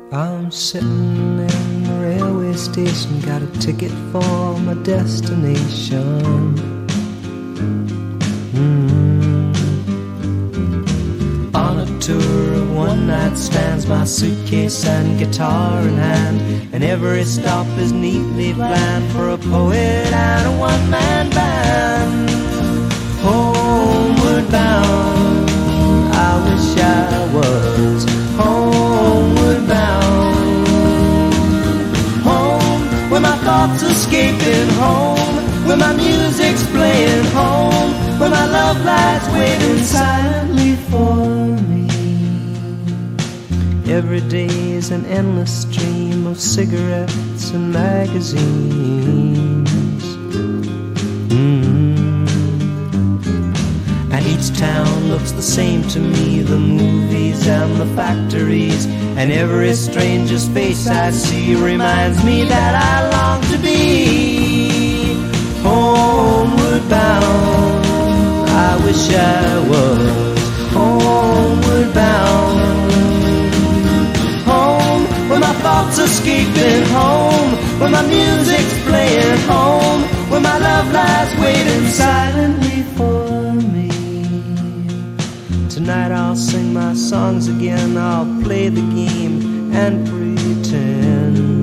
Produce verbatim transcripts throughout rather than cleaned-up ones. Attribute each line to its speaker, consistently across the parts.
Speaker 1: I'm sitting in the railway station, got a ticket for my destination. Mm. On a tour of one night stands, my suitcase and guitar in hand, and every stop is neatly planned for a poet and a one-man band. Homeward bound, I wish I was homeward bound. Home, where my thoughts escaping, home, where my music's playing, home, where my love lies waiting silently for me. Every day is an endless stream of cigarettes and magazines. Mm. And each town looks the same to me, the movies and the factories, and every stranger's face I see reminds me that I long to be homeward bound. I wish I was homeward bound. Home, where my thoughts escaping, home, where my music's playing, home, where my love lies waiting silently for me. Tonight I'll sing my songs again, I'll play the game and pretend.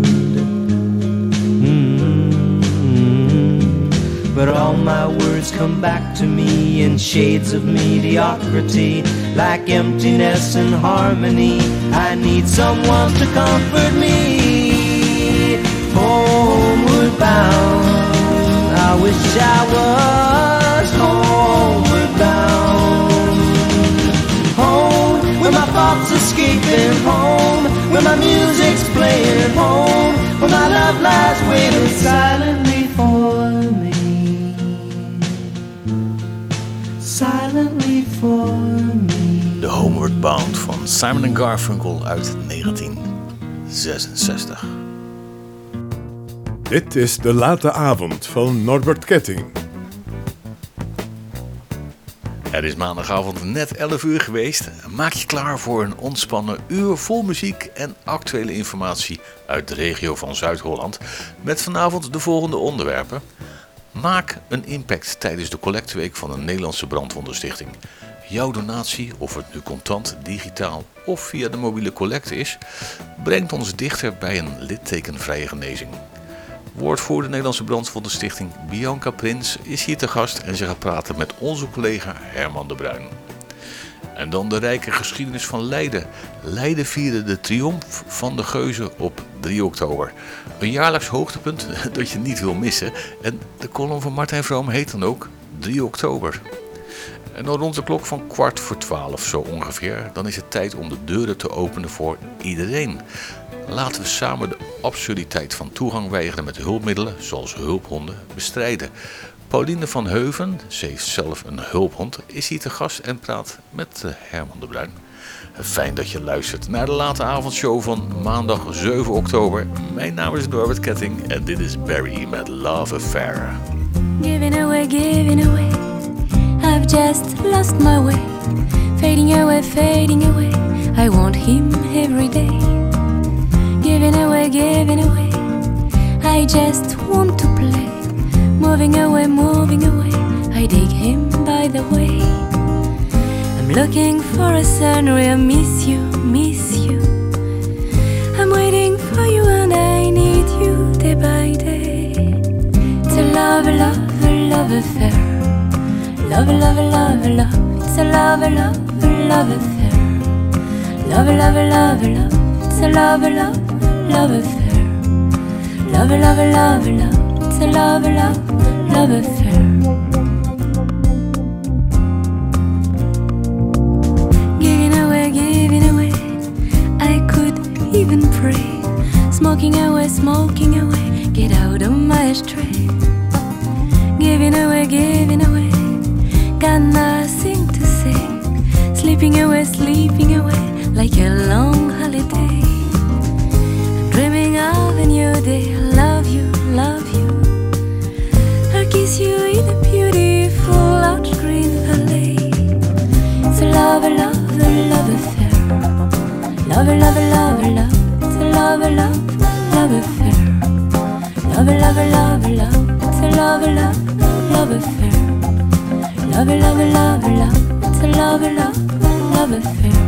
Speaker 1: Mm-hmm. But all my words come back to me in shades of mediocrity, like emptiness and harmony. I need someone to comfort me. Homeward bound, I wish I was homeward bound. Home, where my thoughts escaping, home, where my music's playing, home, where my love lies waiting silently for me. Silently for me.
Speaker 2: The Homeward Bound van Simon en Garfunkel uit negentien zesenzestig.
Speaker 3: Dit is De Late Avond van Norbert Ketting.
Speaker 2: Het is maandagavond net elf uur geweest. Maak je klaar voor een ontspannen uur vol muziek en actuele informatie uit de regio van Zuid-Holland. Met vanavond de volgende onderwerpen. Maak een impact tijdens de collecteweek van de Nederlandse Brandwondenstichting. Jouw donatie, of het nu contant, digitaal of via de mobiele collecte is, brengt ons dichter bij een littekenvrije genezing. Woordvoerder Nederlandse Brandwondenstichting Bianca Prins is hier te gast en ze gaat praten met onze collega Herman de Bruin. En dan de rijke geschiedenis van Leiden. Leiden vierde de triomf van de Geuzen op drie oktober. Een jaarlijks hoogtepunt dat je niet wil missen. En de column van Martijn Vroom heet dan ook drie oktober. En dan rond de klok van kwart voor twaalf zo ongeveer, dan is het tijd om de deuren te openen voor iedereen. Laten we samen de absurditeit van toegang weigeren met hulpmiddelen, zoals hulphonden, bestrijden. Pauline van Heuven, ze heeft zelf een hulphond, is hier te gast en praat met Herman de Bruin. Fijn dat je luistert naar de late avondshow van maandag zeven oktober. Mijn naam is Norbert Ketting en dit is Barry met Love Affair.
Speaker 4: Giving away, giving away, I've just lost my way. Fading away, fading away, I want him every day. Giving away, giving away, I just want to play. Moving away, moving away, I dig him by the way. I'm looking for a sun where I miss you, miss you. I'm waiting for you and I need you day by day. It's a love, love, love affair. Love, love, love, love. It's a love, love, love affair. Love, love, love, love. It's a love, love, love affair. Love, love, love, love. It's a love, love, love affair. Giving away, giving away, I could even pray. Smoking away, smoking away, get out of my ashtray. Giving away, giving away, got nothing to say. Sleeping away, sleeping away, like a long holiday. I'm dreaming of a new day. I love you, love you. I'll kiss you in a beautiful large green valley. It's a love, love, love affair. Love, love, love, love. It's it's a love, love, love affair. Love, love, love, love, it's a love, love, love affair. Love, love, love, love, it's a love, love, love affair.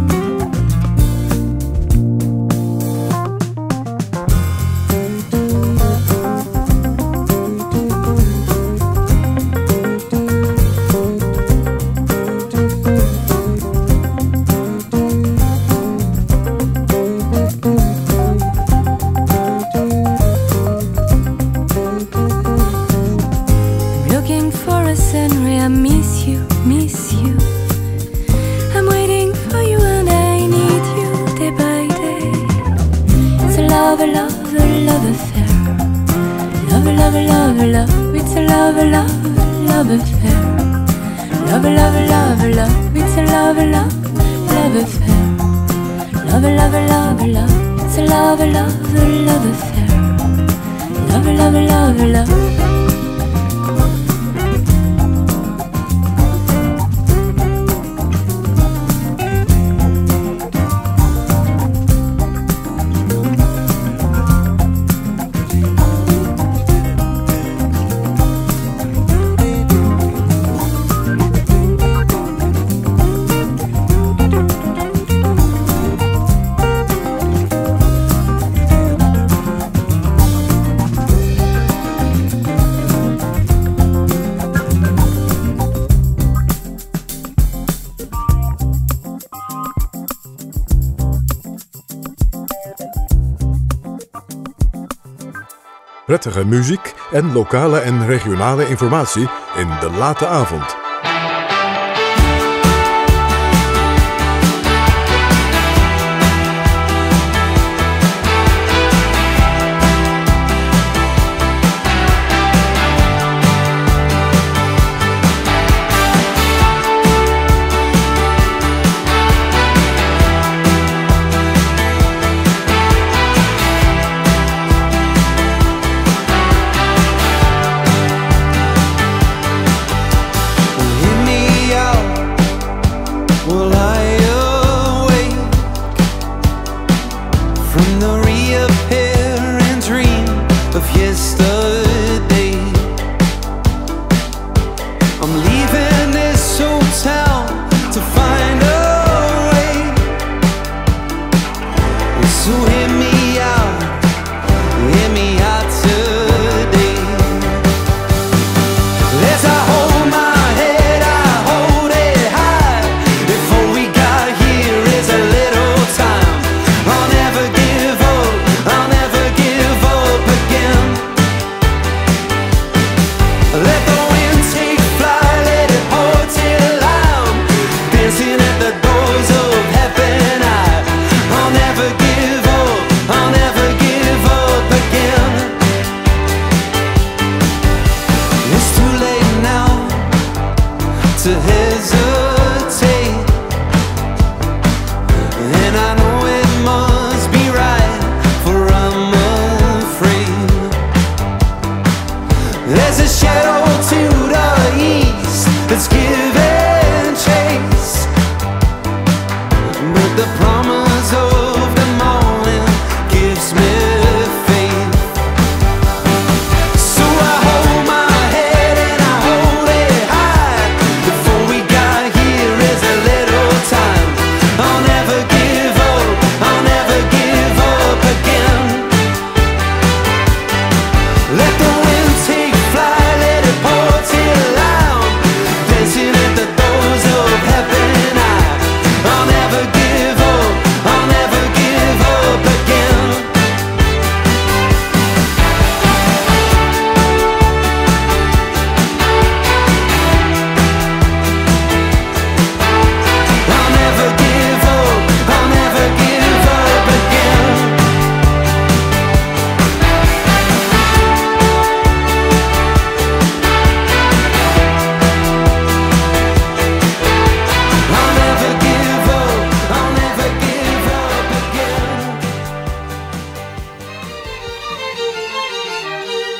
Speaker 3: Prettige muziek en lokale en regionale informatie in de late avond.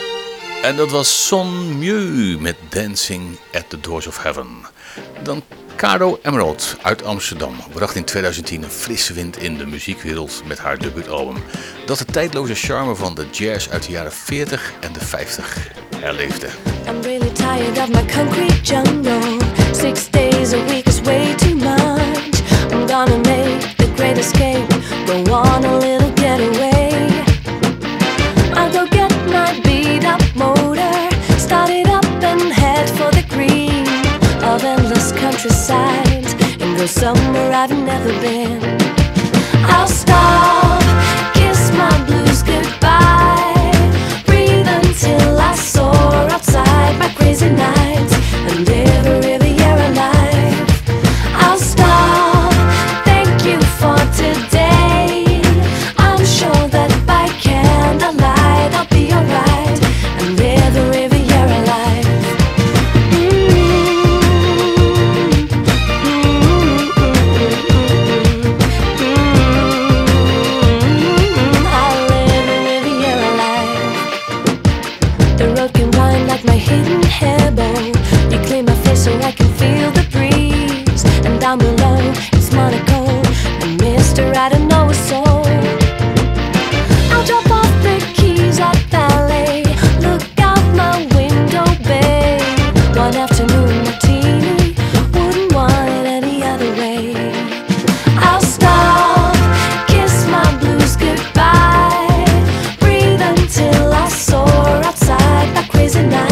Speaker 2: En dat was Son Mieux met Dancing at the Doors of Heaven. Dan Caro Emerald uit Amsterdam bracht in tweeduizend tien een frisse wind in de muziekwereld met haar debuutalbum, dat de tijdloze charme van de jazz uit de jaren veertig en de vijftig herleefde.
Speaker 4: I'm really tired of my concrete jungle. Six days a week is way too much. I'm gonna make the great escape. Go on a little getaway. I'll go get my beat up motor, start it up and head for the green of endless countryside and go somewhere I've never been. I'll stop, kiss my blues goodbye, breathe until I soar outside my crazy nights and live a Riviera life. I'll stop, thank you for today. I'm sure that by candlelight I'll be alright and live a Riviera life. My hidden hairball, you clean my face so I can feel the breeze. And down below it's Monaco, and Mister I don't know a soul. I'll drop off the keys at ballet, look out my window bay. One afternoon martini, wouldn't want it any other way. I'll stop, kiss my blues goodbye, breathe until I soar outside my crazy night.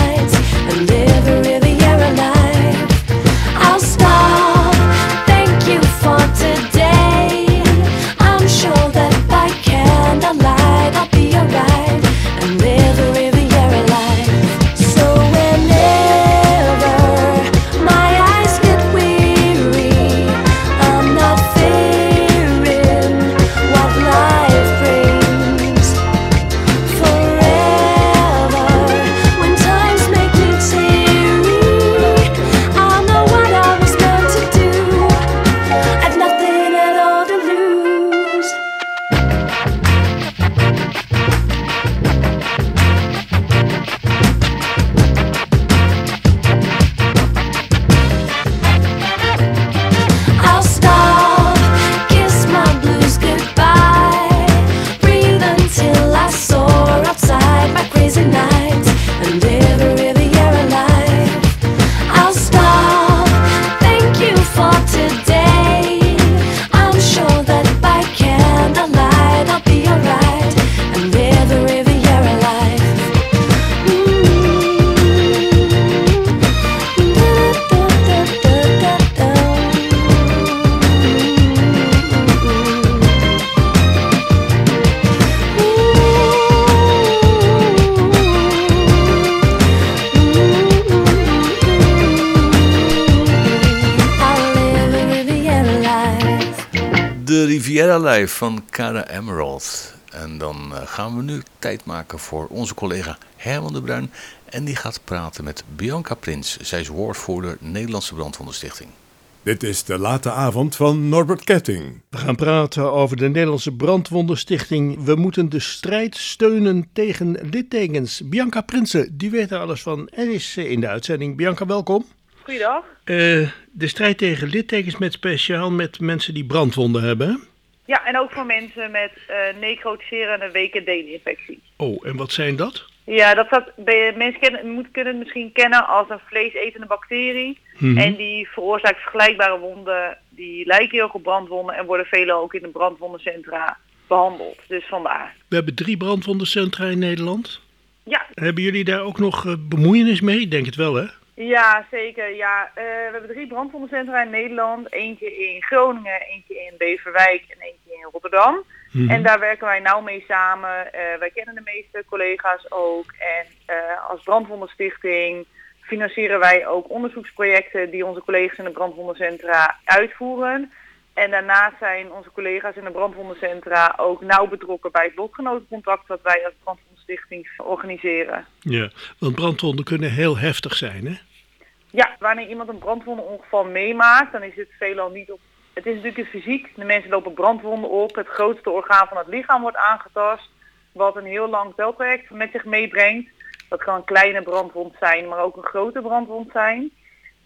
Speaker 2: Riviera Live van Caro Emerald. En dan uh, gaan we nu tijd maken voor onze collega Herman de Bruin. En die gaat praten met Bianca Prins. Zij is woordvoerder Nederlandse Brandwondenstichting.
Speaker 3: Dit is de late avond van Norbert Ketting.
Speaker 5: We gaan praten over de Nederlandse Brandwondenstichting. We moeten de strijd steunen tegen littekens. Bianca Prinsen, die weet er alles van en is in de uitzending. Bianca, welkom.
Speaker 6: Goeiedag.
Speaker 5: Uh, de strijd tegen littekens met speciaal met mensen die brandwonden hebben.
Speaker 6: Ja, en ook voor mensen met uh, necrotiserende W K D-infectie.
Speaker 5: Oh, en wat zijn dat?
Speaker 6: Ja, dat staat, mensen kennen, moet, kunnen het misschien kennen als een vleesetende bacterie. Mm-hmm. En die veroorzaakt vergelijkbare wonden. Die lijken heel op brandwonden en worden veelal ook in de brandwondencentra behandeld. Dus vandaar.
Speaker 5: We hebben drie brandwondencentra in Nederland.
Speaker 6: Ja.
Speaker 5: Hebben jullie daar ook nog uh, bemoeienis mee? Ik denk het wel, hè?
Speaker 6: Ja, zeker. Ja, uh, we hebben drie brandwondencentra in Nederland. Eentje in Groningen, eentje in Beverwijk en eentje in Rotterdam. Mm-hmm. En daar werken wij nauw mee samen. Uh, wij kennen de meeste collega's ook. En uh, als Brandwondenstichting financieren wij ook onderzoeksprojecten die onze collega's in de brandwondencentra uitvoeren. En daarnaast zijn onze collega's in de brandwondencentra ook nauw betrokken bij het lotgenotencontact dat wij als Brandwondenstichting organiseren.
Speaker 5: Ja, want brandwonden kunnen heel heftig zijn, hè?
Speaker 6: Ja, wanneer iemand een brandwondenongeval meemaakt, dan is het veelal niet op... Het is natuurlijk fysiek, de mensen lopen brandwonden op, het grootste orgaan van het lichaam wordt aangetast, wat een heel lang teltraject met zich meebrengt. Dat kan een kleine brandwond zijn, maar ook een grote brandwond zijn.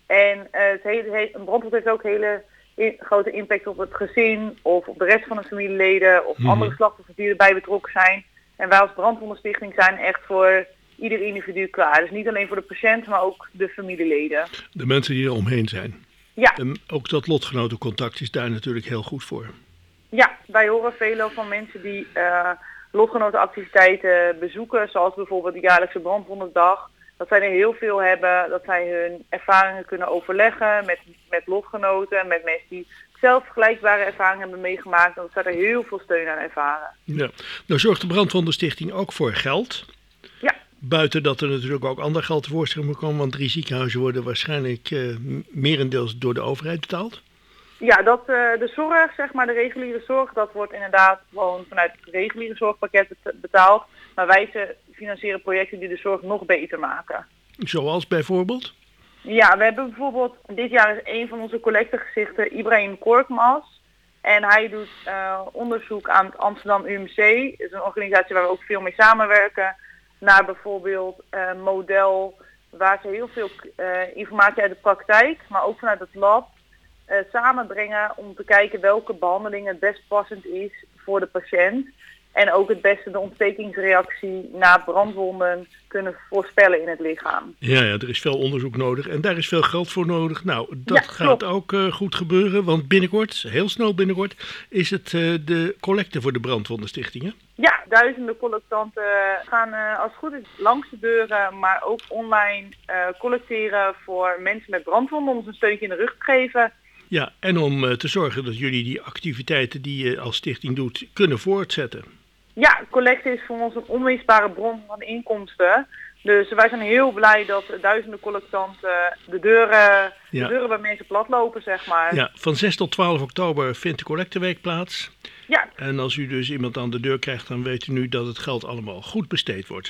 Speaker 6: En uh, het hele, he, een brandwond heeft ook hele in, grote impact op het gezin of op de rest van de familieleden of mm. andere slachtoffers die erbij betrokken zijn. En wij als Brandwondenstichting zijn echt voor ieder individu klaar. Dus niet alleen voor de patiënt, maar ook de familieleden.
Speaker 5: De mensen die er omheen zijn.
Speaker 6: Ja.
Speaker 5: En ook dat lotgenotencontact is daar natuurlijk heel goed voor.
Speaker 6: Ja, wij horen veel van mensen die uh, lotgenotenactiviteiten bezoeken, zoals bijvoorbeeld de jaarlijkse Brandwondendag. Dat zij er heel veel hebben, dat zij hun ervaringen kunnen overleggen met, met lotgenoten, met mensen die zelf vergelijkbare ervaringen hebben meegemaakt. En dat zij er heel veel steun aan ervaren. Ja.
Speaker 5: Nou zorgt de Brandwondenstichting ook voor geld.
Speaker 6: Ja.
Speaker 5: Buiten dat er natuurlijk ook ander geld tevoorschijn moet komen, want drie ziekenhuizen worden waarschijnlijk uh, merendeels door de overheid betaald.
Speaker 6: Ja, dat, uh, de zorg, zeg maar, de reguliere zorg, dat wordt inderdaad gewoon vanuit het reguliere zorgpakket betaald. Maar wij financieren projecten die de zorg nog beter maken.
Speaker 5: Zoals bijvoorbeeld?
Speaker 6: Ja, we hebben bijvoorbeeld, dit jaar is een van onze collectegezichten Ibrahim Korkmaz. En hij doet uh, onderzoek aan het Amsterdam U M C. Dat is een organisatie waar we ook veel mee samenwerken. Naar bijvoorbeeld een uh, model waar ze heel veel uh, informatie uit de praktijk, maar ook vanuit het lab, uh, samenbrengen om te kijken welke behandeling het best passend is voor de patiënt. En ook het beste de ontstekingsreactie na brandwonden kunnen voorspellen in het lichaam.
Speaker 5: Ja, ja, er is veel onderzoek nodig en daar is veel geld voor nodig. Nou, dat ja, gaat ook uh, goed gebeuren, want binnenkort, heel snel binnenkort, is het uh, de collecte voor de Brandwondenstichtingen.
Speaker 6: Ja, duizenden collectanten gaan uh, als het goed is langs de deuren, maar ook online uh, collecteren voor mensen met brandwonden om ze een steuntje in de rug te geven.
Speaker 5: Ja, en om uh, te zorgen dat jullie die activiteiten die je als stichting doet kunnen voortzetten. Ja,
Speaker 6: collecte is voor ons een onmisbare bron van inkomsten. Dus wij zijn heel blij dat duizenden collectanten de deuren, ja. de deuren bij mensen platlopen, zeg maar.
Speaker 5: Ja, van zes tot twaalf oktober vindt de collecteweek plaats.
Speaker 6: Ja.
Speaker 5: En als u dus iemand aan de deur krijgt, dan weet u nu dat het geld allemaal goed besteed wordt.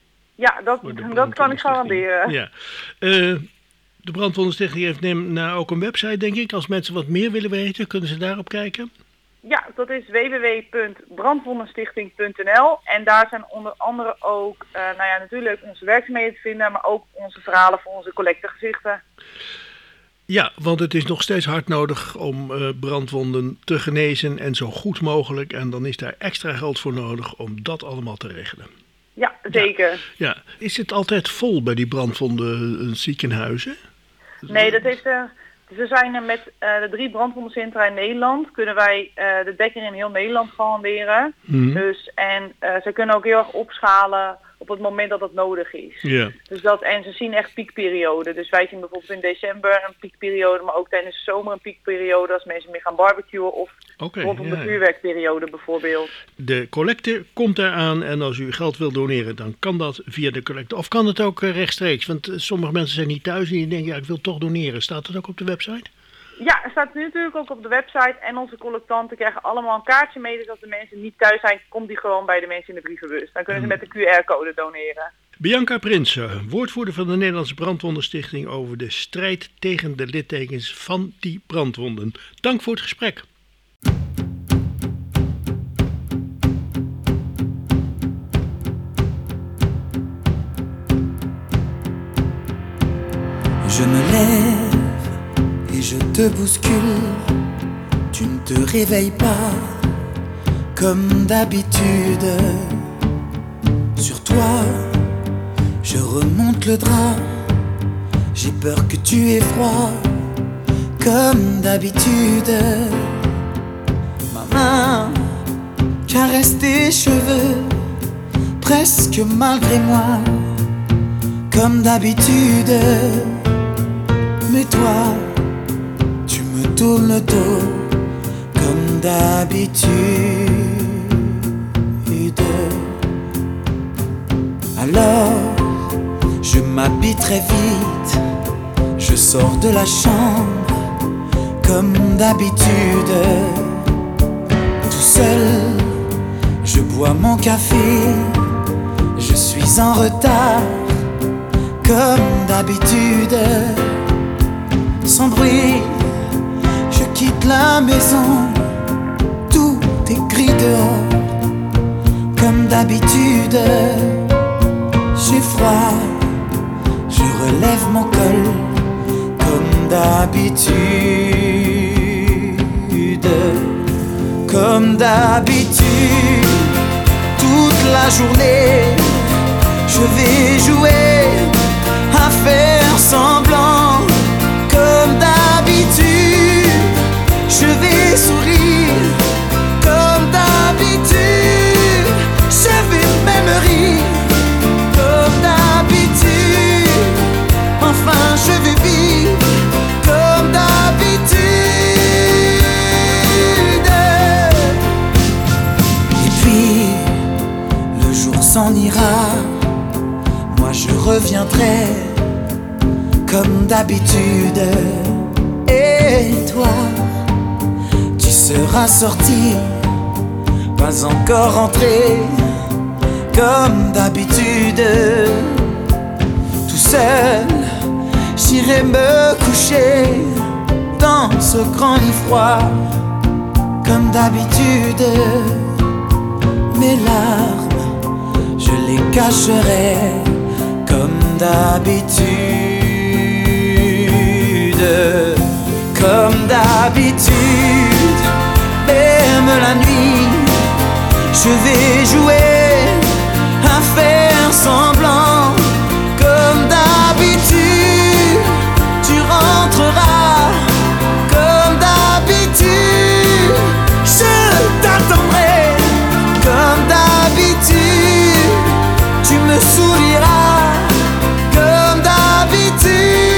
Speaker 6: Ja, dat, dat kan ik garanderen.
Speaker 5: Ja. Uh, de Brandwondenstichting heeft neem, nou, ook een website, denk ik. Als mensen wat meer willen weten, kunnen ze daarop kijken?
Speaker 6: Ja, dat is w w w punt brandwondenstichting punt n l. En daar zijn onder andere ook, uh, nou ja, natuurlijk onze werkzaamheden te vinden, maar ook onze verhalen voor onze collectegezichten.
Speaker 5: Ja, want het is nog steeds hard nodig om uh, brandwonden te genezen en zo goed mogelijk. En dan is daar extra geld voor nodig om dat allemaal te regelen.
Speaker 6: Ja, zeker.
Speaker 5: Ja, ja. Is het altijd vol bij die brandwonden ziekenhuizen?
Speaker 6: Nee, dat heeft... Uh, we zijn met uh, de drie brandwondencentra in Nederland, kunnen wij uh, de dekking in heel Nederland garanderen. Mm-hmm. Dus, en uh, ze kunnen ook heel erg opschalen op het moment dat dat nodig is.
Speaker 5: Yeah.
Speaker 6: Dus dat, en ze zien echt piekperioden. Dus wij zien bijvoorbeeld in december een piekperiode, maar ook tijdens de zomer een piekperiode als mensen meer gaan barbecuen of okay, rondom yeah. de vuurwerkperiode bijvoorbeeld.
Speaker 5: De collecte komt eraan en als u geld wil doneren, dan kan dat via de collecte. Of kan het ook uh, rechtstreeks? Want uh, sommige mensen zijn niet thuis en die denken, ja, ik wil toch doneren. Staat dat ook op de website?
Speaker 6: Ja, het staat nu natuurlijk ook op de website en onze collectanten krijgen allemaal een kaartje mee. Dus als de mensen niet thuis zijn, komt die gewoon bij de mensen in de brievenbus. Dan kunnen ze met de Q R-code doneren.
Speaker 5: Bianca Prinsen, woordvoerder van de Nederlandse Brandwondenstichting over de strijd tegen de littekens van die brandwonden. Dank voor het gesprek.
Speaker 7: Je me lève et je te bouscule, tu ne te réveilles pas comme d'habitude. Sur toi, je remonte le drap, j'ai peur que tu aies froid comme d'habitude. Ma main caresse tes cheveux, presque malgré moi, comme d'habitude. Mais toi, tu me tournes le dos comme d'habitude. Alors, je m'habille très vite, je sors de la chambre comme d'habitude. Tout seul, je bois mon café, je suis en retard comme d'habitude. Sans bruit, je quitte la maison, tout est gris dehors, comme d'habitude. J'ai froid, je relève mon col, comme d'habitude, comme d'habitude, toute la journée, je vais jouer à faire semblant, comme d'habitude, je vais sourire, comme d'habitude, je vais même rire, comme d'habitude, enfin je vais vivre, comme d'habitude. Et puis, le jour s'en ira, moi je reviendrai, comme d'habitude. Et toi, tu seras sorti, pas encore rentré, comme d'habitude. Tout seul, j'irai me coucher dans ce grand lit froid, comme d'habitude. Mes larmes, je les cacherai, comme d'habitude. Comme d'habitude, même la nuit, je vais jouer à faire semblant, comme d'habitude, tu rentreras, comme d'habitude, je t'attendrai, comme d'habitude, tu me souriras, comme d'habitude.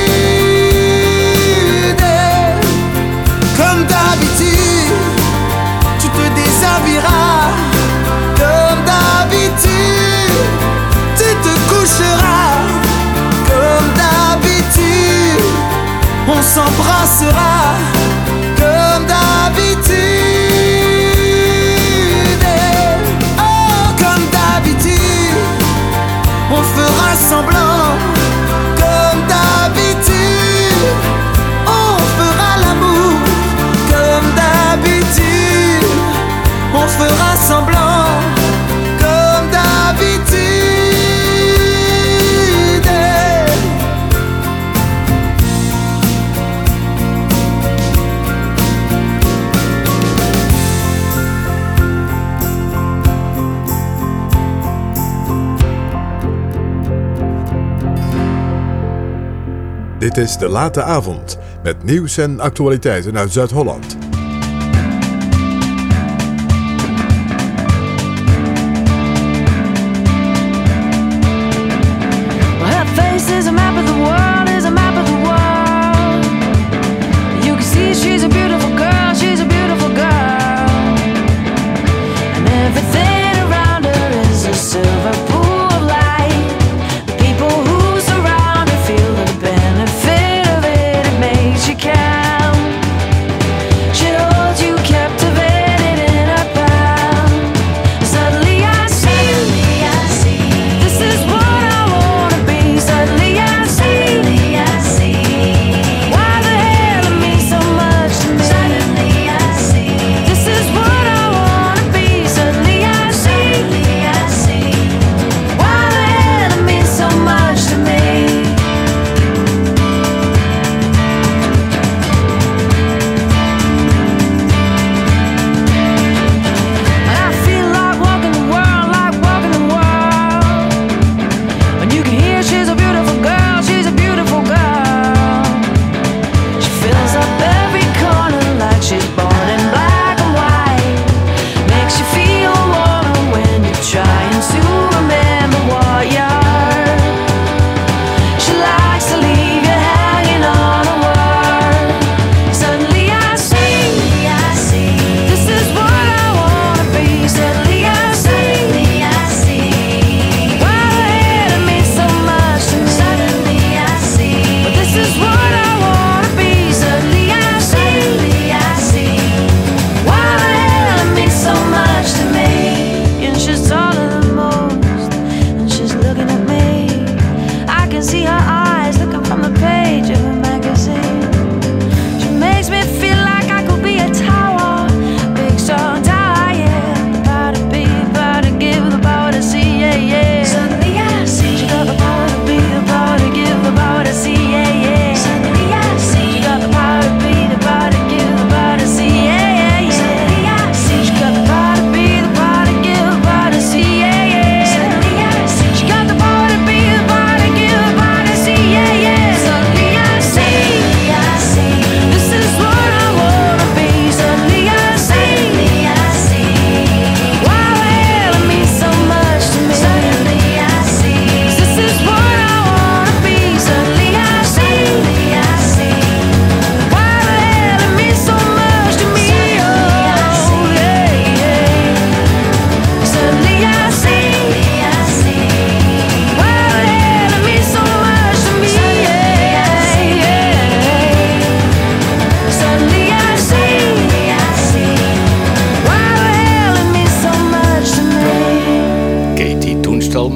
Speaker 7: Comme d'habitude, tu te déshabilleras, comme d'habitude, tu te coucheras, comme d'habitude, on s'embrassera, comme d'habitude. Oh, comme d'habitude, on fera semblant, comme d'habitude, on fera l'amour, comme d'habitude, on fera semblant, comme d'habitude.
Speaker 3: Dit is De Late Avond met nieuws en actualiteiten uit Zuid-Holland.
Speaker 8: Her face is a map of the world, is a map of the world. You can see she's a beautiful girl, she's a beautiful girl. And everything around her is a silver pool of light. The people who surround her feel the benefit of it, it makes you count. She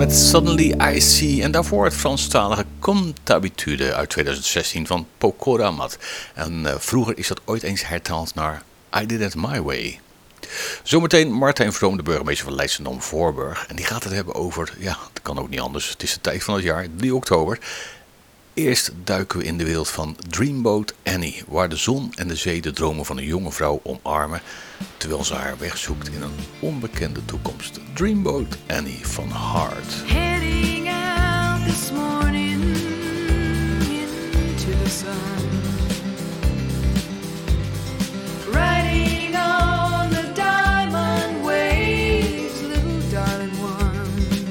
Speaker 2: met Suddenly I See. En daarvoor het Franstalige Comme d'habitude uit tweeduizend zestien van Pokora Mat. En uh, vroeger is dat ooit eens hertaald naar I Did It My Way. Zometeen Martijn Vroom, de burgemeester van Leidschendam-Voorburg. En die gaat het hebben over, ja, dat kan ook niet anders. Het is de tijd van het jaar, drie oktober. Eerst duiken we in de wereld van Dreamboat Annie, waar de zon en de zee de dromen van een jonge vrouw omarmen, terwijl ze haar weg zoekt in een onbekende toekomst. Dreamboat Annie van Heart.
Speaker 8: Heading out this morning into the sun, riding on the diamond waves, little darling one.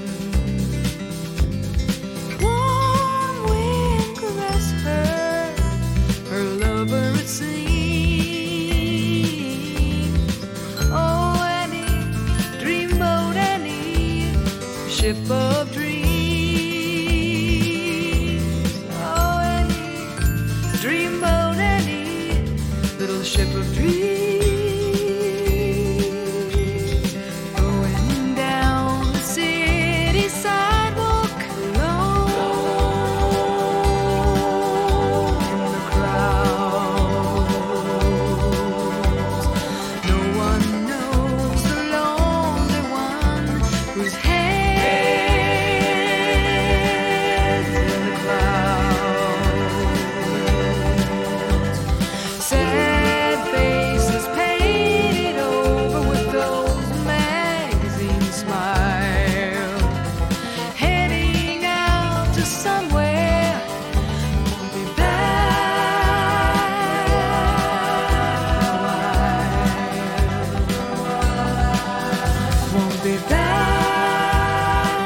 Speaker 8: Warm wind caress her, her lover it seems. Oh Annie, dreamboat Annie, ship of dreams. Oh Annie, dreamboat Annie, little ship of dreams. Going down the city sidewalk alone in the crowds. No one knows the lonely one whose head in the clouds. Sad faces painted over with those magazine smiles. Heading out to somewhere, won't be back. Won't be back.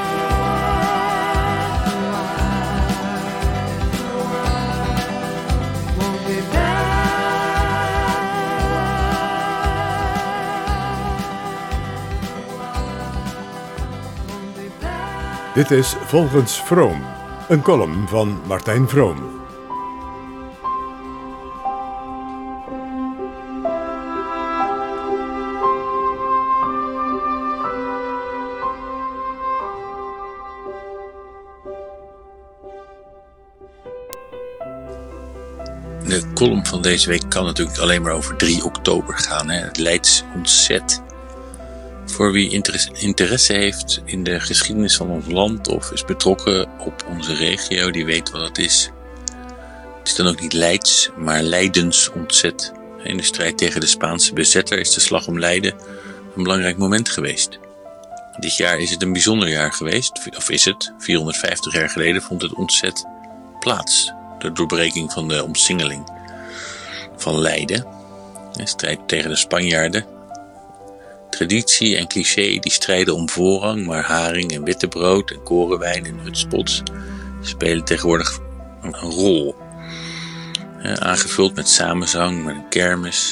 Speaker 8: Won't be back.
Speaker 3: Dit is Volgens Vroom, een column van Martijn Vroom.
Speaker 9: De column van deze week kan natuurlijk alleen maar over drie oktober gaan. Hè? Het Leids ontzet. Voor wie interesse, interesse heeft in de geschiedenis van ons land of is betrokken op onze regio, die weet wat het is. Het is dan ook niet Leids, maar Leidens ontzet. In de strijd tegen de Spaanse bezetter is de slag om Leiden een belangrijk moment geweest. Dit jaar is het een bijzonder jaar geweest, of is het? vierhonderdvijftig jaar geleden vond het ontzet plaats. De doorbreking van de omsingeling van Leiden. De strijd tegen de Spanjaarden. Traditie en cliché die strijden om voorrang, maar haring en wittebrood en korenwijn en hutspots spelen tegenwoordig een rol. Eh, aangevuld met samenzang, met een kermis,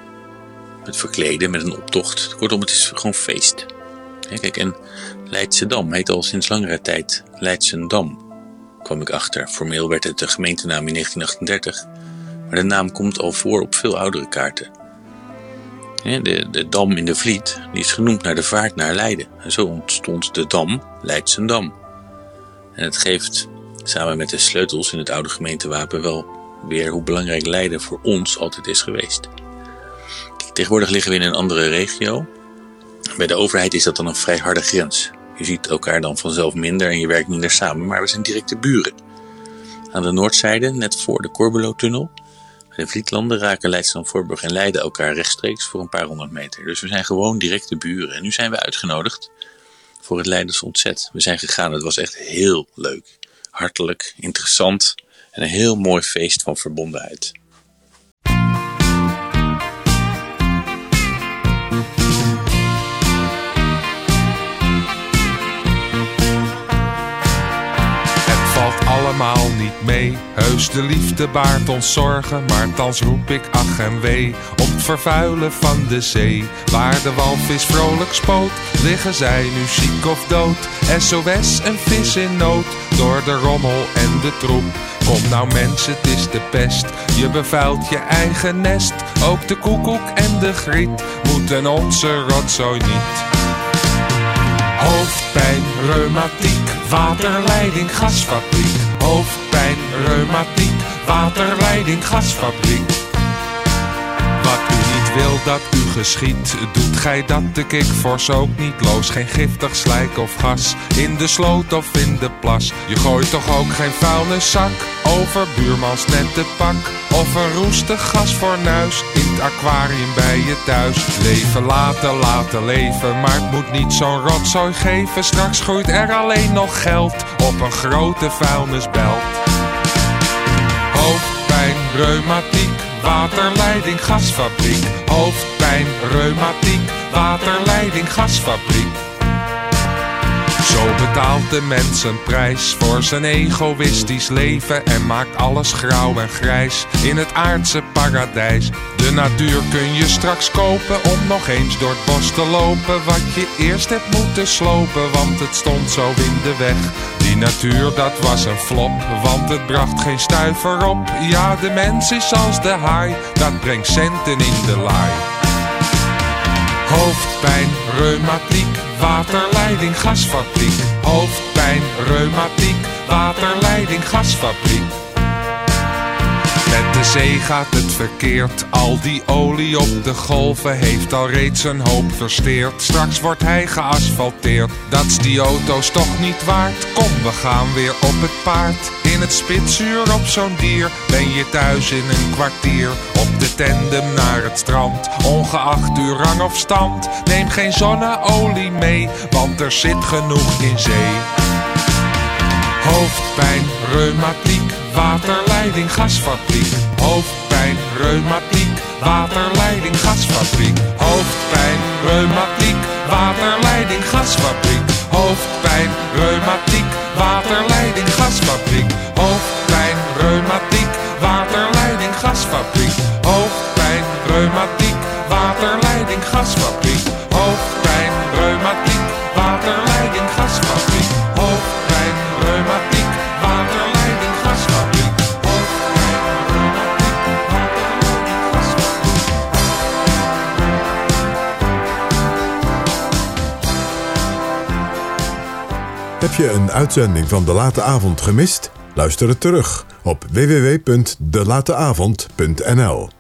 Speaker 9: met verkleden, met een optocht. Kortom, het is gewoon feest. Ja, kijk, en Leidschendam heet al sinds langere tijd Leidschendam, kwam ik achter. Formeel werd het de gemeentenaam in negentien achtendertig, maar de naam komt al voor op veel oudere kaarten. Ja, de, de dam in de Vliet die is genoemd naar de vaart naar Leiden. En zo ontstond de dam Leidschendam. En het geeft, samen met de sleutels in het oude gemeentewapen, wel weer hoe belangrijk Leiden voor ons altijd is geweest. Kijk, tegenwoordig liggen we in een andere regio. Bij de overheid is dat dan een vrij harde grens. Je ziet elkaar dan vanzelf minder en je werkt minder samen, maar we zijn directe buren. Aan de noordzijde, net voor de Corbulo-tunnel, bij de Vlietlanden, raken Leidschendam-Voorburg en Leiden elkaar rechtstreeks voor een paar honderd meter. Dus we zijn gewoon directe buren. En nu zijn we uitgenodigd voor het Leidens ontzet. We zijn gegaan, het was echt heel leuk. Hartelijk, interessant en een heel mooi feest van verbondenheid.
Speaker 10: Allemaal niet mee, heus de liefde baart ons zorgen, maar thans roep ik ach en wee om het vervuilen van de zee. Waar de walvis vrolijk spoot, liggen zij nu ziek of dood. S O S een vis in nood, door de rommel en de troep. Kom nou mensen, het is de pest, je bevuilt je eigen nest. Ook de koekoek en de griet moeten onze rotzooi niet. Hoofdpijn, reumatiek, waterleiding, gasfabriek. Hoofdpijn, reumatiek, waterleiding, gasfabriek. Wat u niet wil dat u geschiet, doet gij dat de kik fors ook niet. Loos geen giftig slijk of gas in de sloot of in de plas. Je gooit toch ook geen vuilniszak over buurmans nette pak. Of een roestig gasfornuis in het aquarium bij je thuis. Leven laten, laten leven, maar het moet niet zo'n rotzooi geven. Straks groeit er alleen nog geld op een grote vuilnisbelt. Hoofdpijn, reumatiek, waterleiding, gasfabriek. Hoofdpijn, reumatiek, waterleiding, gasfabriek. Zo betaalt de mens een prijs voor zijn egoïstisch leven en maakt alles grauw en grijs in het aardse paradijs. De natuur kun je straks kopen om nog eens door het bos te lopen. Wat je eerst hebt moeten slopen, want het stond zo in de weg. Die natuur, dat was een flop, want het bracht geen stuiver op. Ja, de mens is als de haai, dat brengt centen in de laai. Hoofdpijn, reumatiek, waterleiding, gasfabriek. Hoofdpijn, reumatiek, waterleiding, gasfabriek. Met de zee gaat het verkeerd. Al die olie op de golven heeft al reeds een hoop versteerd. Straks wordt hij geasfalteerd. Dat's die auto's toch niet waard. Kom, we gaan weer op het paard. In het spitsuur op zo'n dier ben je thuis in een kwartier. Op de tandem naar het strand, ongeacht uw rang of stand. Neem geen zonneolie mee, want er zit genoeg in zee. Hoofdpijn, reumatiek, waterleiding, gasfabriek. Hoofdpijn, reumatiek, waterleiding, gasfabriek. Hoofdpijn, reumatiek, waterleiding, gasfabriek. Hoofdpijn, reumatiek, waterleiding, gasfabriek. Hoofdpijn, reumatiek, waterleiding, gasfabriek. Hoofdpijn, reumatiek, waterleiding, gasfabriek. Hoofdpijn, reumatiek, waterleiding, gasfabriek. Hoofdpijn, reumatiek, waterleiding, gasfabriek. Hoofdpijn, reumatiek, waterleiding, gasfabriek.
Speaker 3: Heb je een uitzending van De Late Avond gemist? Luister het terug op w w w punt de late avond punt n l.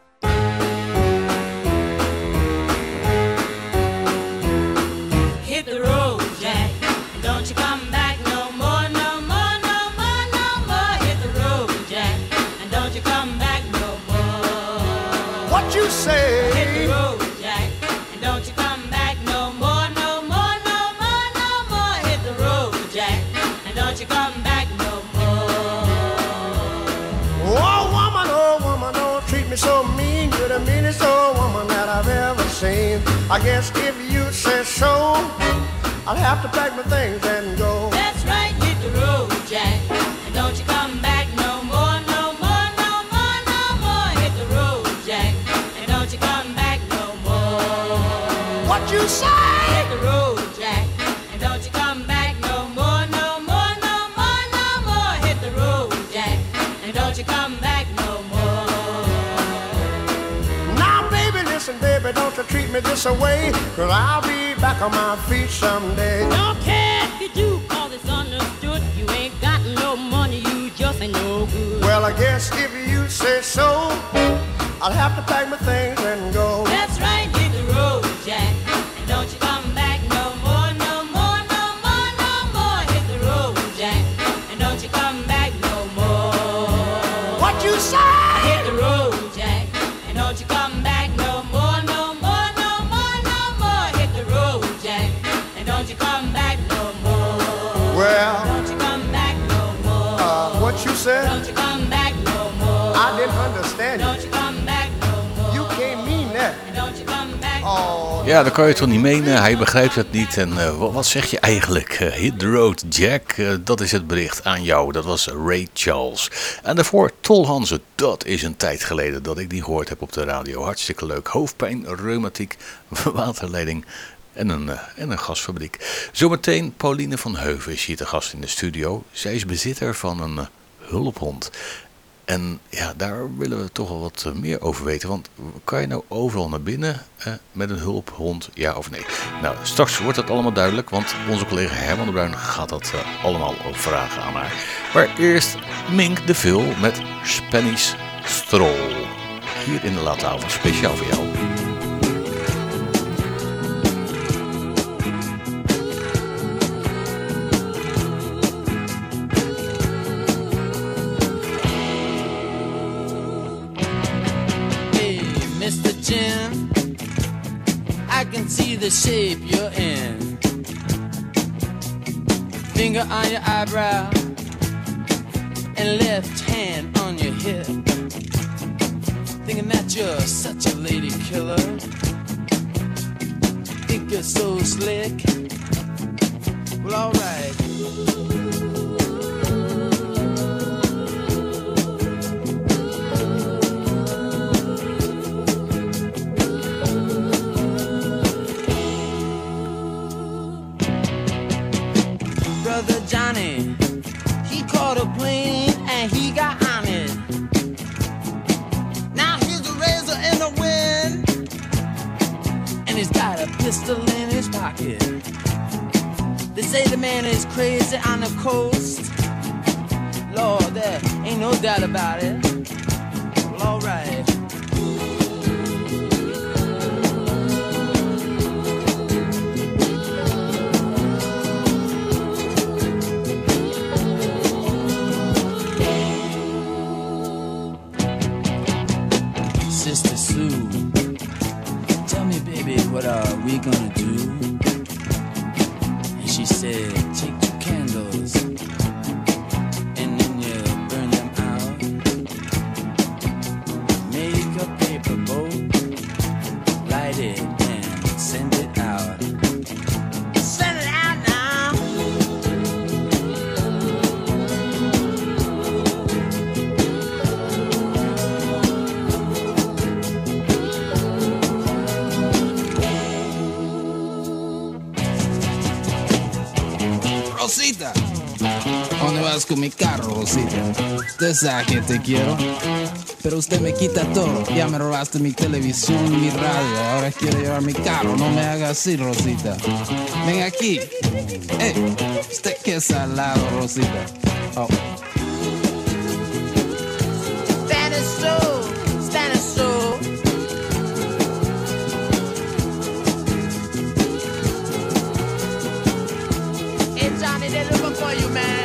Speaker 11: Hit the road, Jack. Don't you come back no more, no more, no more, no more. Hit the road, Jack. And don't you come back no more.
Speaker 7: What you say?
Speaker 11: Hit the road, Jack. And don't you come back no more, no more, no more, no more. Hit the road, Jack. And don't you come back no more.
Speaker 7: Oh woman, oh woman, don't treat me so mean. You're the meanest old woman that I've ever seen. I guess if you say so, I'll have to pack my things and go.
Speaker 11: That's right, hit the road, Jack. And don't you come back no more, no more, no more, no more. Hit the road, Jack. And don't you come back no more.
Speaker 7: What you say?
Speaker 11: Hit the road, Jack. And don't you come back no more, no more, no more, no more. Hit the road, Jack. And don't you come back no more.
Speaker 7: Now baby, listen baby, don't you treat me this away, 'cause I'll be back on my feet someday.
Speaker 11: Don't care if you do, cause it's understood. You ain't got no money, you just ain't no good.
Speaker 7: Well, I guess if you say so, I'll have to pack my things and go.
Speaker 11: That's right, hit the road, Jack. And don't you come back no more, no more, no more, no more. Hit the road, Jack. And don't you come back no more.
Speaker 7: What you say?
Speaker 11: Hit the road, Jack. And don't you come back no more, no more, no more, no more. Hit the road, Jack. And don't you come back no more.
Speaker 7: Well,
Speaker 11: Don't you come back no more.
Speaker 7: uh, what you said?
Speaker 11: Don't you come back no more.
Speaker 7: I didn't understand
Speaker 11: Don't
Speaker 7: you.
Speaker 11: you come back no more.
Speaker 7: You can't mean that.
Speaker 11: And don't you come back
Speaker 7: Oh,
Speaker 2: Ja, dat kan je toch niet menen? Hij begrijpt het niet. En uh, wat, wat zeg je eigenlijk? Uh, hit the road, Jack. Uh, dat is het bericht aan jou. Dat was Ray Charles. En daarvoor Tol Hansen. Dat is een tijd geleden dat ik die gehoord heb op de radio. Hartstikke leuk. Hoofdpijn, reumatiek, waterleiding en een, uh, en een gasfabriek. Zometeen Pauline van Heuven is hier te gast in de studio. Zij is bezitter van een uh, hulphond. En ja, daar willen we toch wel wat uh, meer over weten. Want kan je nou overal naar binnen uh, met een hulphond, ja of nee? Nou, straks wordt dat allemaal duidelijk, want onze collega Herman de Bruin gaat dat uh, allemaal vragen aan haar. Maar eerst Mink de Vil met Spanish Stroll. Hier in de late avond, speciaal voor jou.
Speaker 12: I can see the shape you're in. Finger on your eyebrow and left hand on your hip. Thinking that you're such a lady killer. Think you're so slick. Well, alright. Brother Johnny, he caught a plane and he got on it. Now he's a razor in the wind, and he's got a pistol in his pocket. They say the man is crazy on the coast. Lord, there ain't no doubt about it. Well, alright. Sister Sue, tell me, baby, what are we gonna do? And she said, take two candles and then you burn them out. Make a paper boat, light it and send it out. Send it out now. Rosita, ¿dónde vas con mi carro, Rosita? Usted sabe que te quiero, pero usted me quita todo. Ya me robaste mi televisión, mi radio, ahora quiero llevar mi carro. No me haga así, Rosita. Ven aquí. Eh, usted que es salado, Rosita. Oh. Spanish soul, Spanish soul. Hey Johnny, they're looking for you, man.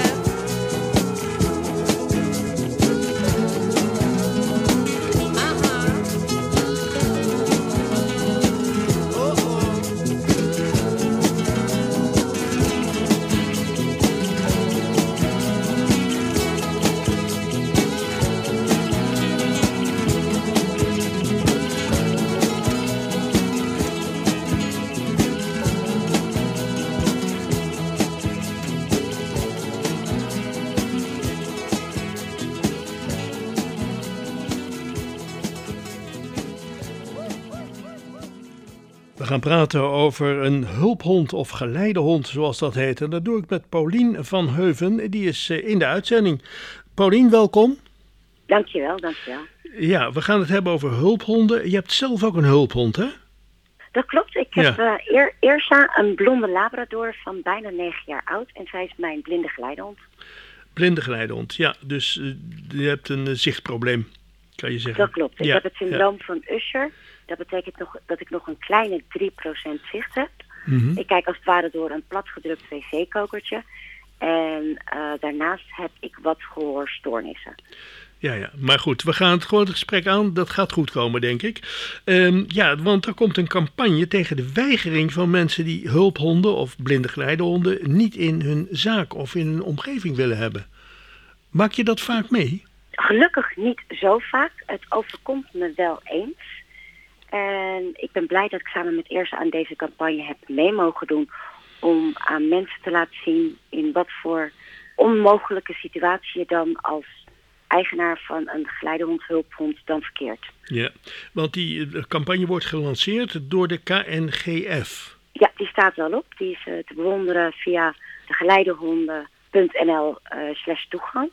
Speaker 5: We gaan praten over een hulphond of geleidehond, zoals dat heet. En dat doe ik met Paulien van Heuven, die is in de uitzending. Paulien, welkom.
Speaker 13: Dankjewel, dankjewel.
Speaker 5: Ja, we gaan het hebben over hulphonden. Je hebt zelf ook een hulphond, hè?
Speaker 13: Dat klopt. Ik heb
Speaker 5: Ja.
Speaker 13: uh, eer, Eersa, een blonde labrador van bijna negen jaar oud. En zij is mijn blinde geleidehond.
Speaker 5: Blinde geleidehond, ja. Dus uh, je hebt een uh, zichtprobleem, kan je zeggen.
Speaker 13: Dat klopt. Ik
Speaker 5: Ja,
Speaker 13: heb het syndroom
Speaker 5: ja.
Speaker 13: van Usher. Dat betekent nog, dat ik nog een kleine drie procent zicht heb.
Speaker 5: Mhm.
Speaker 13: Ik kijk als het ware door een platgedrukt wc-kokertje. En uh, daarnaast heb ik wat gehoorstoornissen.
Speaker 5: Ja, ja, maar goed, we gaan het gewoon het gesprek aan. Dat gaat goed komen, denk ik. Um, ja, want er komt een campagne tegen de weigering van mensen die hulphonden of blinde geleidehonden niet in hun zaak of in hun omgeving willen hebben. Maak je dat vaak mee?
Speaker 13: Gelukkig niet zo vaak. Het overkomt me wel eens. En ik ben blij dat ik samen met Eersa aan deze campagne heb mee mogen doen. Om aan mensen te laten zien in wat voor onmogelijke situatie je dan als eigenaar van een geleidehond, hulphond dan verkeert.
Speaker 5: Ja, want die uh, campagne wordt gelanceerd door de K N G F.
Speaker 13: Ja, die staat wel op. Die is uh, te bewonderen via de geleidehonden punt n l uh, slash toegang.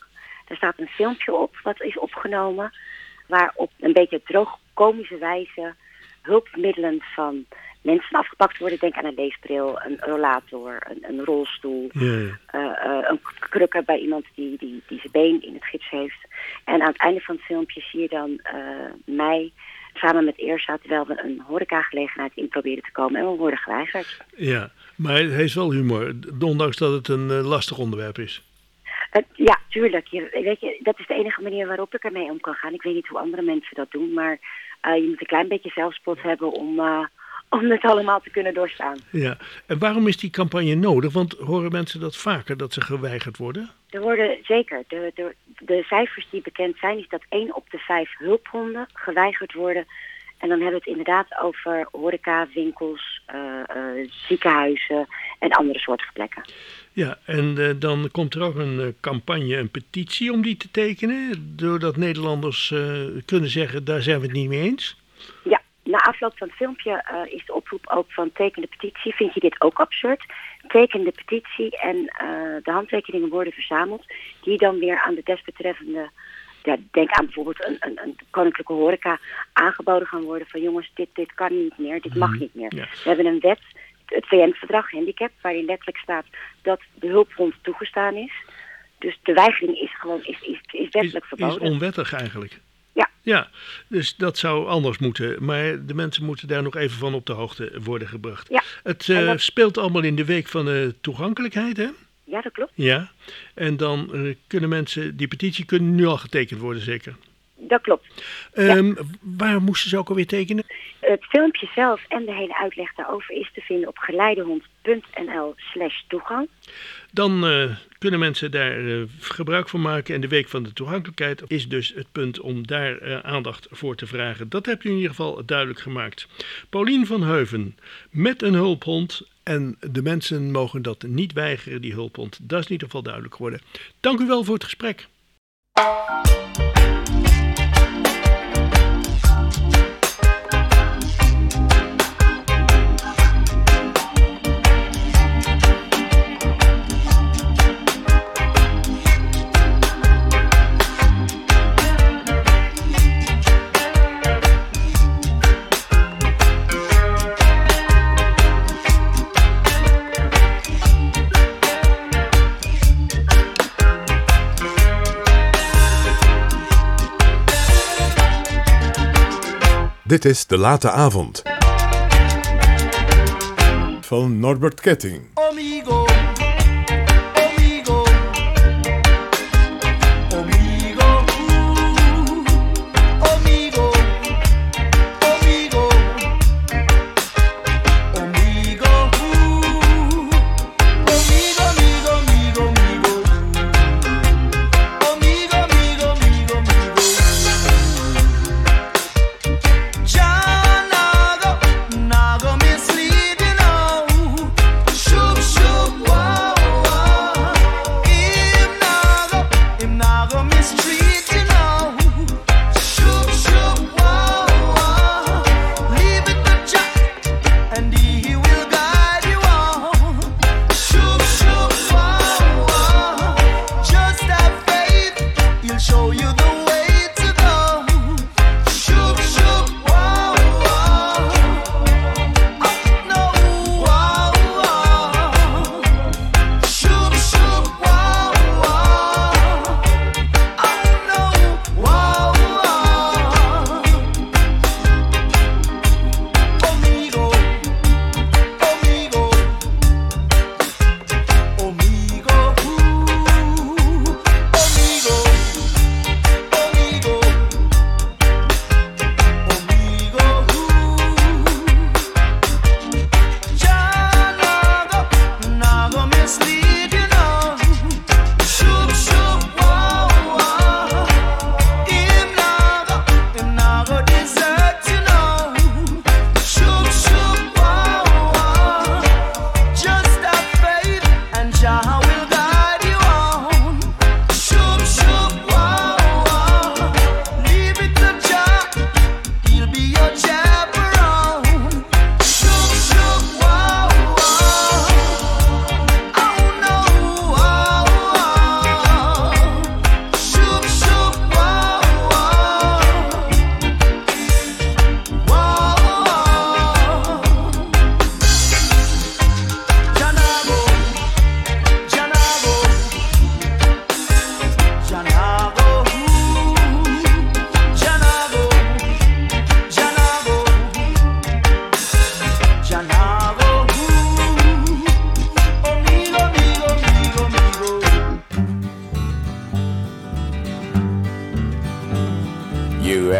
Speaker 13: Daar staat een filmpje op wat is opgenomen, waar op een beetje droogkomische wijze hulpmiddelen van mensen afgepakt worden. Denk aan een leesbril, een rollator, een, een rolstoel,
Speaker 5: Ja, ja.
Speaker 13: uh, uh, een krukker bij iemand die, die, die zijn been in het gips heeft. En aan het einde van het filmpje zie je dan uh, mij samen met Eersa, terwijl we een horecagelegenheid in proberen te komen en we worden geweigerd.
Speaker 5: Ja, maar hij heeft wel humor, ondanks dat het een uh, lastig onderwerp is.
Speaker 13: Uh, ja, tuurlijk. Je, weet je, dat is de enige manier waarop ik ermee om kan gaan. Ik weet niet hoe andere mensen dat doen, maar uh, je moet een klein beetje zelfspot hebben om, uh, om het allemaal te kunnen doorstaan.
Speaker 5: Ja, en waarom is die campagne nodig? Want horen mensen dat vaker, dat ze geweigerd worden?
Speaker 13: Er worden zeker, de, de, de cijfers die bekend zijn, is dat één op de vijf hulphonden geweigerd worden. En dan hebben we het inderdaad over horeca, winkels, uh, uh, ziekenhuizen en andere soorten plekken.
Speaker 5: Ja, en uh, dan komt er ook een uh, campagne, een petitie om die te tekenen, doordat Nederlanders uh, kunnen zeggen, daar zijn we het niet mee eens.
Speaker 13: Ja, na afloop van het filmpje uh, is de oproep ook van teken de petitie. Vind je dit ook absurd? Teken de petitie en uh, de handtekeningen worden verzameld, die dan weer aan de desbetreffende, ja, denk aan bijvoorbeeld een, een, een koninklijke horeca, aangeboden gaan worden van jongens, dit, dit kan niet meer, dit mag niet meer.
Speaker 5: Ja.
Speaker 13: We hebben een wet, het V N-verdrag handicap, waarin letterlijk staat dat de hulphond toegestaan is. Dus de weigering is gewoon is, is, is wettelijk
Speaker 5: Is,
Speaker 13: verboden.
Speaker 5: is onwettig eigenlijk.
Speaker 13: Ja.
Speaker 5: Ja, dus dat zou anders moeten. Maar de mensen moeten daar nog even van op de hoogte worden gebracht.
Speaker 13: Ja.
Speaker 5: Het uh,
Speaker 13: dat...
Speaker 5: speelt allemaal in de week van de toegankelijkheid, hè?
Speaker 13: Ja, dat klopt.
Speaker 5: Ja, en dan uh, kunnen mensen, die petitie kunnen nu al getekend worden, zeker?
Speaker 13: Dat klopt.
Speaker 5: Um,
Speaker 13: ja.
Speaker 5: Waar moesten ze ook alweer tekenen?
Speaker 13: Het filmpje zelf en de hele uitleg daarover is te vinden op geleidehond punt n l slash toegang.
Speaker 5: Dan uh, kunnen mensen daar uh, gebruik van maken. En de Week van de Toegankelijkheid is dus het punt om daar uh, aandacht voor te vragen. Dat hebt u in ieder geval duidelijk gemaakt. Paulien van Heuven met een hulphond. En de mensen mogen dat niet weigeren, die hulphond. Dat is in ieder geval duidelijk geworden. Dank u wel voor het gesprek.
Speaker 3: Dit is De Late Avond van Norbert Ketting.
Speaker 7: Amigo, amigo, amigo, amigo, amigo, amigo, amigo, amigo, amigo, amigo, amigo, amigo, amigo, amigo. John Nago, Nago misleading, oh, shoop, shoop.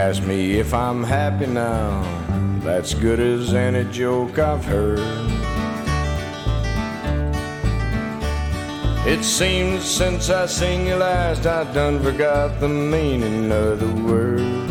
Speaker 14: ask me if I'm happy now, that's good as any joke I've heard. It seems since I seen you last, I done forgot the meaning of the word.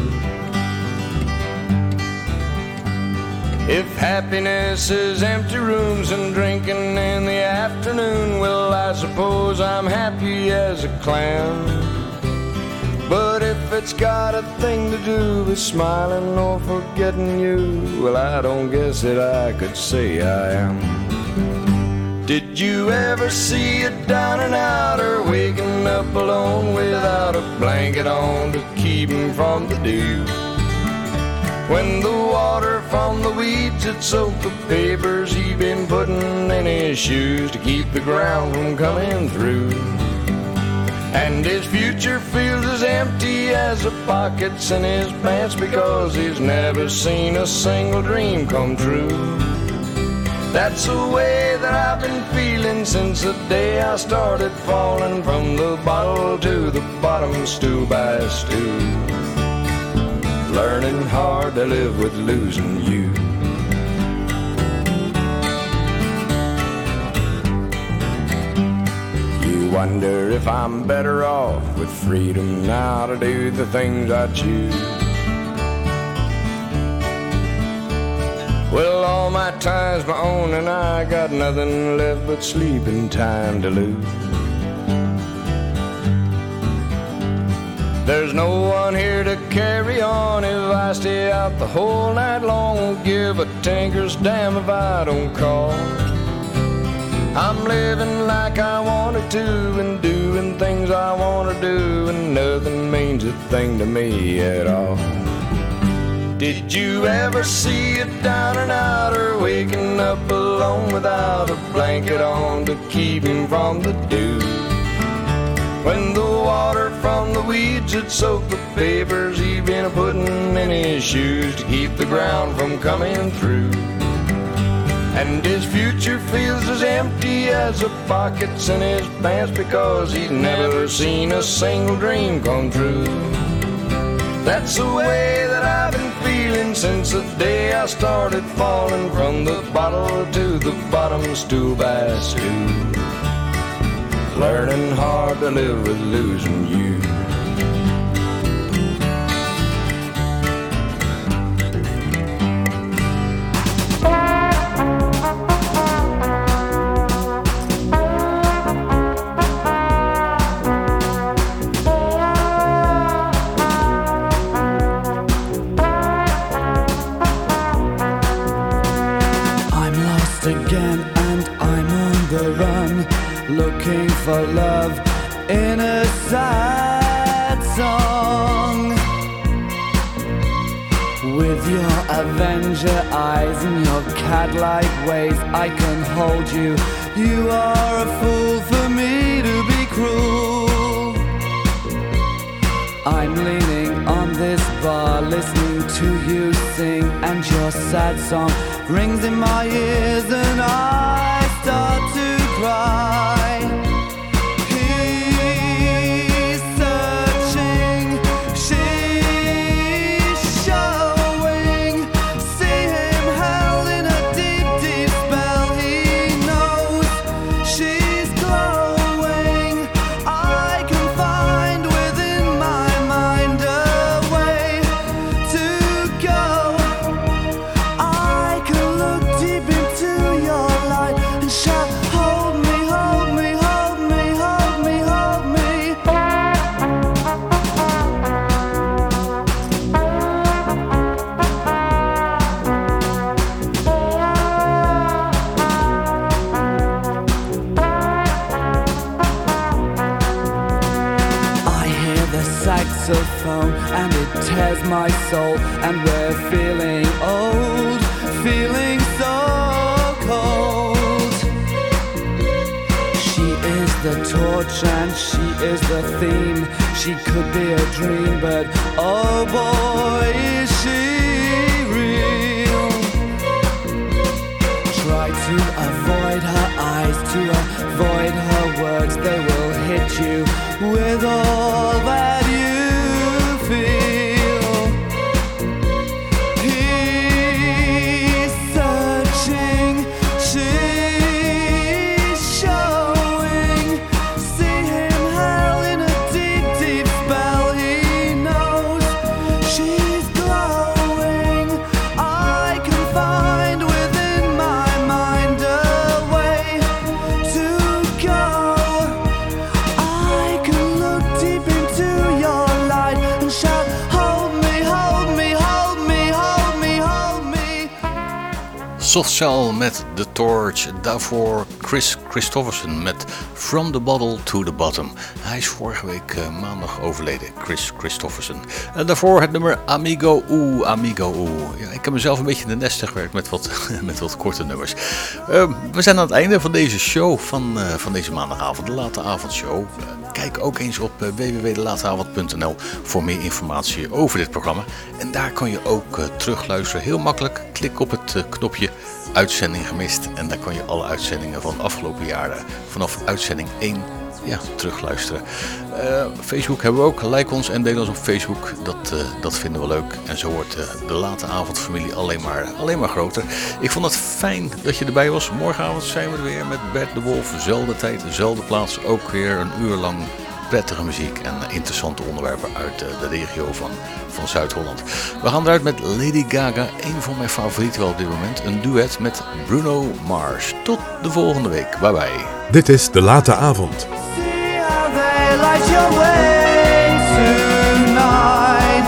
Speaker 14: If happiness is empty rooms and drinking in the afternoon, well, I suppose I'm happy as a clam. But if it's got a thing to do with smiling or forgetting you, well, I don't guess that I could say I am. Did you ever see a down and outer waking up alone without a blanket on to keep him from the dew? When the water from the weeds had soaked the papers he'd been putting in his shoes to keep the ground from coming through. And his future feels as empty as the pockets in his pants because he's never seen a single dream come true. That's the way that I've been feeling since the day I started falling from the bottle to the bottom, stool by stool, learning hard to live with losing you. You wonder if I'm better off with freedom now to do the things I choose. Well, all my time's my own and I got nothing left but sleeping time to lose. There's no one here to carry on if I stay out the whole night long. Won't give a tinker's damn if I don't call. I'm living like I wanted to and doing things I want to do, and nothing means a thing to me at all. Did you ever see a down and outer waking up alone without a blanket on to keep him from the dew? When the water from the weeds had soaked the papers he'd been putting in his shoes to keep the ground from coming through. And his future feels as empty as the pockets in his pants because he's never seen a single dream come true. That's the way that I've been feeling since the day I started falling from the bottle to the bottom, stool by stool, learning hard to live with losing you.
Speaker 15: Again and I'm on the run, looking for love in a sad song. With your Avenger eyes and your cat-like ways, I can hold you. You are a fool for me to be cruel. I'm leaning on this bar, listening to you sing, and your sad song rings in my ears and I start to cry. He's searching, she's showing. See him held in a deep, deep spell. He knows she's glowing. I can find within my mind a way to go. I can look deep into your light and shout, hold me, hold me, hold me, hold me, hold me. I hear the saxophone and it tears my soul, and we're feeling old, feeling so cold. She is the torch and she is the theme. She could be a dream, but oh boy, is she real. Try to avoid her eyes, to avoid her words. They will hit you with all that you feel.
Speaker 2: Softcell met The Torch. Daarvoor Chris Christofferson met From the Bottle to the Bottom. Hij is vorige week uh, maandag overleden, Chris Christofferson. En daarvoor het nummer Amigo Oeh, Amigo Oeh. Ja, ik heb mezelf een beetje in de nesten gewerkt met wat, met wat korte nummers. Uh, we zijn aan het einde van deze show, van, uh, van deze maandagavond, de Late Avondshow. Uh, kijk ook eens op uh, w w w punt de lateavond punt n l voor meer informatie over dit programma. En daar kan je ook uh, terugluisteren. Heel makkelijk, klik op het uh, knopje uitzending gemist. En daar kan je alle uitzendingen van de afgelopen jaren vanaf uitzending één ja, terugluisteren. Uh, Facebook hebben we ook. Like ons en deel ons op Facebook. Dat, uh, dat vinden we leuk. En zo wordt uh, de Late Avondfamilie alleen maar, alleen maar groter. Ik vond het fijn dat je erbij was. Morgenavond zijn we er weer met Bert de Wolf. Zelfde tijd, dezelfde plaats. Ook weer een uur lang prettige muziek en interessante onderwerpen uit uh, de regio van, van Zuid-Holland. We gaan eruit met Lady Gaga. Een van mijn favorieten wel op dit moment. Een duet met Bruno Mars. Tot de volgende week. Bye bye.
Speaker 3: Dit is De Late Avond.
Speaker 15: They light your way tonight.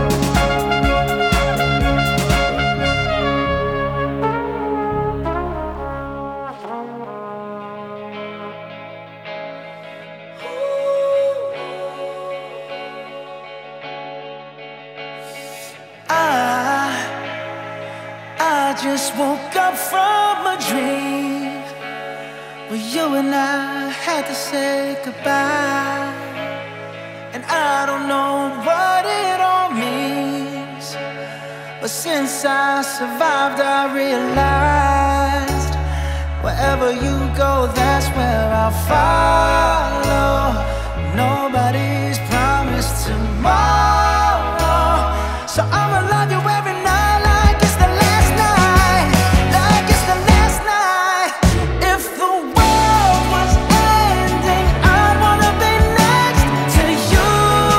Speaker 15: I, I just woke up from a dream where you and I had to say goodbye. And I don't know what it all means, but since I survived I realized wherever you go, that's where I'll follow. Nobody's promised tomorrow, so I'ma love you every night like it's the last night, like it's the last night. If the world was ending, I'd wanna be next to you.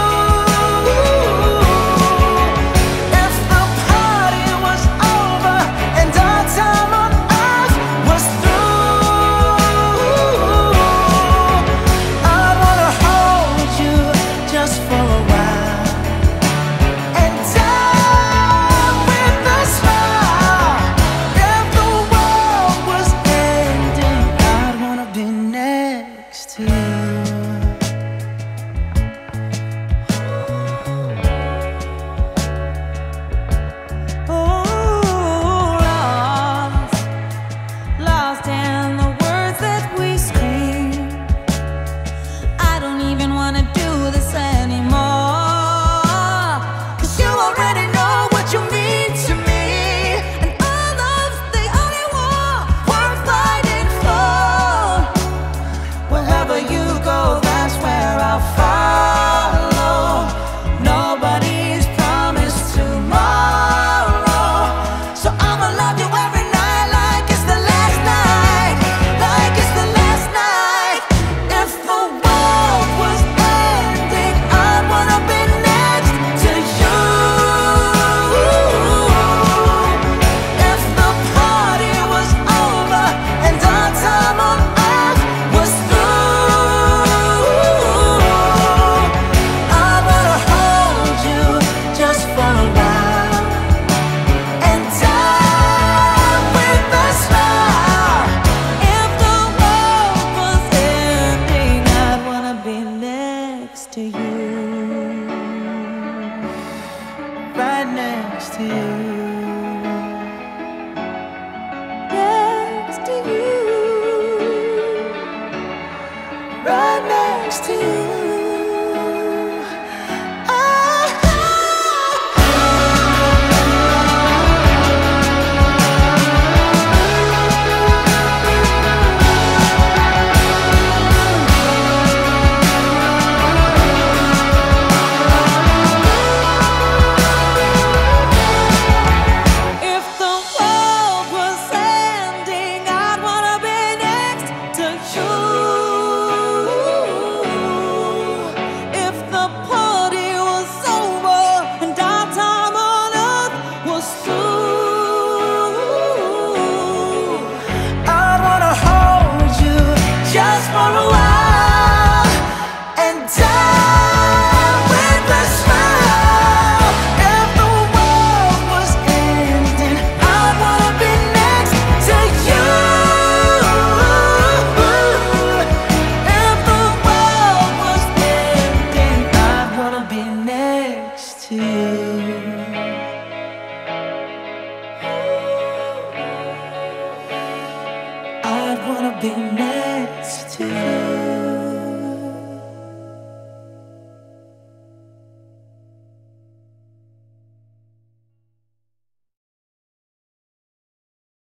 Speaker 15: If the party was over and our time on earth was through, I'd wanna hold you just for a while and die with a smile. If the world was ending, I'd wanna be next to you. Oh, lost, lost in the words that we scream. I don't even wanna do this anymore, 'cause you already know what you mean to me, and all love's the only war worth fighting for. Wherever you go, that's where I'll follow. Nobody's promised tomorrow, so I'ma love you every night like it's the last night, like it's the last night. If the world was ending, I'd wanna be next to you. If the party was over and our time on earth was through, I'd wanna hold you just for a while and die with a smile. If the world was ending, I'd wanna be next to you, right next to you, next to you, right next to you. If the world was ending, I'd wanna be next to you. wanna be next to you.